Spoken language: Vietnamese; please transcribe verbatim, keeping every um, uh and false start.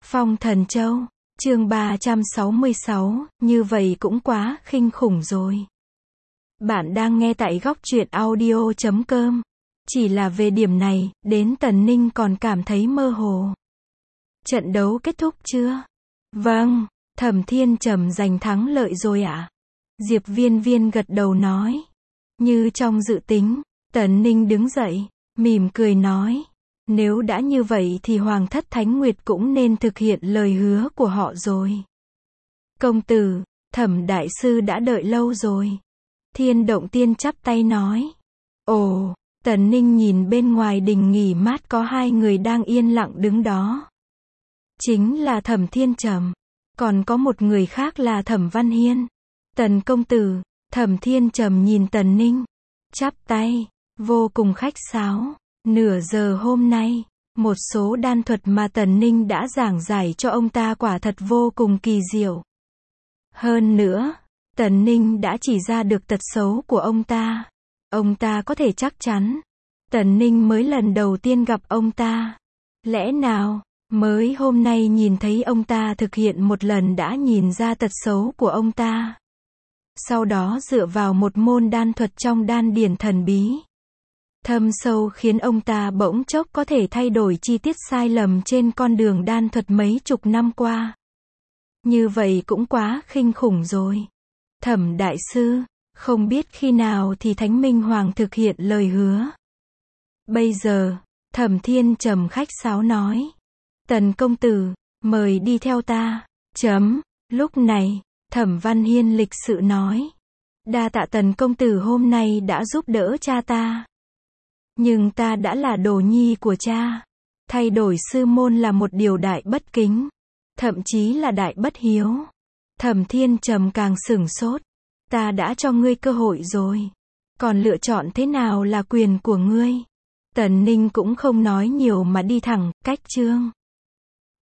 Phong Thần Châu, chương ba trăm sáu mươi sáu, như vậy cũng quá khinh khủng rồi. Bạn đang nghe tại góc truyện audio chấm com. Chỉ là về điểm này, đến Tần Ninh còn cảm thấy mơ hồ. Trận đấu kết thúc chưa? Vâng, Thẩm Thiên Trầm giành thắng lợi rồi ạ. À? Diệp Viên Viên gật đầu nói. Như trong dự tính, Tần Ninh đứng dậy, mỉm cười nói. Nếu đã như vậy thì Hoàng thất Thánh Nguyệt cũng nên thực hiện lời hứa của họ rồi. Công tử, Thẩm đại sư đã đợi lâu rồi. Thiên Động Tiên chắp tay nói. Ồ, Tần Ninh nhìn bên ngoài đình nghỉ mát có hai người đang yên lặng đứng đó. Chính là Thẩm Thiên Trầm, còn có một người khác là Thẩm Văn Hiên. Tần công tử, Thẩm Thiên Trầm nhìn Tần Ninh, chắp tay, vô cùng khách sáo. Nửa giờ hôm nay, một số đan thuật mà Tần Ninh đã giảng giải cho ông ta quả thật vô cùng kỳ diệu. Hơn nữa, Tần Ninh đã chỉ ra được tật xấu của ông ta. Ông ta có thể chắc chắn. Tần Ninh mới lần đầu tiên gặp ông ta. Lẽ nào, mới hôm nay nhìn thấy ông ta thực hiện một lần đã nhìn ra tật xấu của ông ta. Sau đó dựa vào một môn đan thuật trong đan điển thần bí. Thâm sâu khiến ông ta bỗng chốc có thể thay đổi chi tiết sai lầm trên con đường đan thuật mấy chục năm qua. Như vậy cũng quá khinh khủng rồi. Thẩm đại sư, không biết khi nào thì Thánh Minh Hoàng thực hiện lời hứa. Bây giờ, Thẩm Thiên Trầm khách sáo nói. Tần công tử, mời đi theo ta. Chấm, lúc này, Thẩm Văn Hiên lịch sự nói. Đa tạ Tần công tử hôm nay đã giúp đỡ cha ta. Nhưng ta đã là đồ nhi của cha. Thay đổi sư môn là một điều đại bất kính. Thậm chí là đại bất hiếu. Thẩm Thiên Trầm càng sửng sốt. Ta đã cho ngươi cơ hội rồi. Còn lựa chọn thế nào là quyền của ngươi. Tần Ninh cũng không nói nhiều mà đi thẳng, cách chương.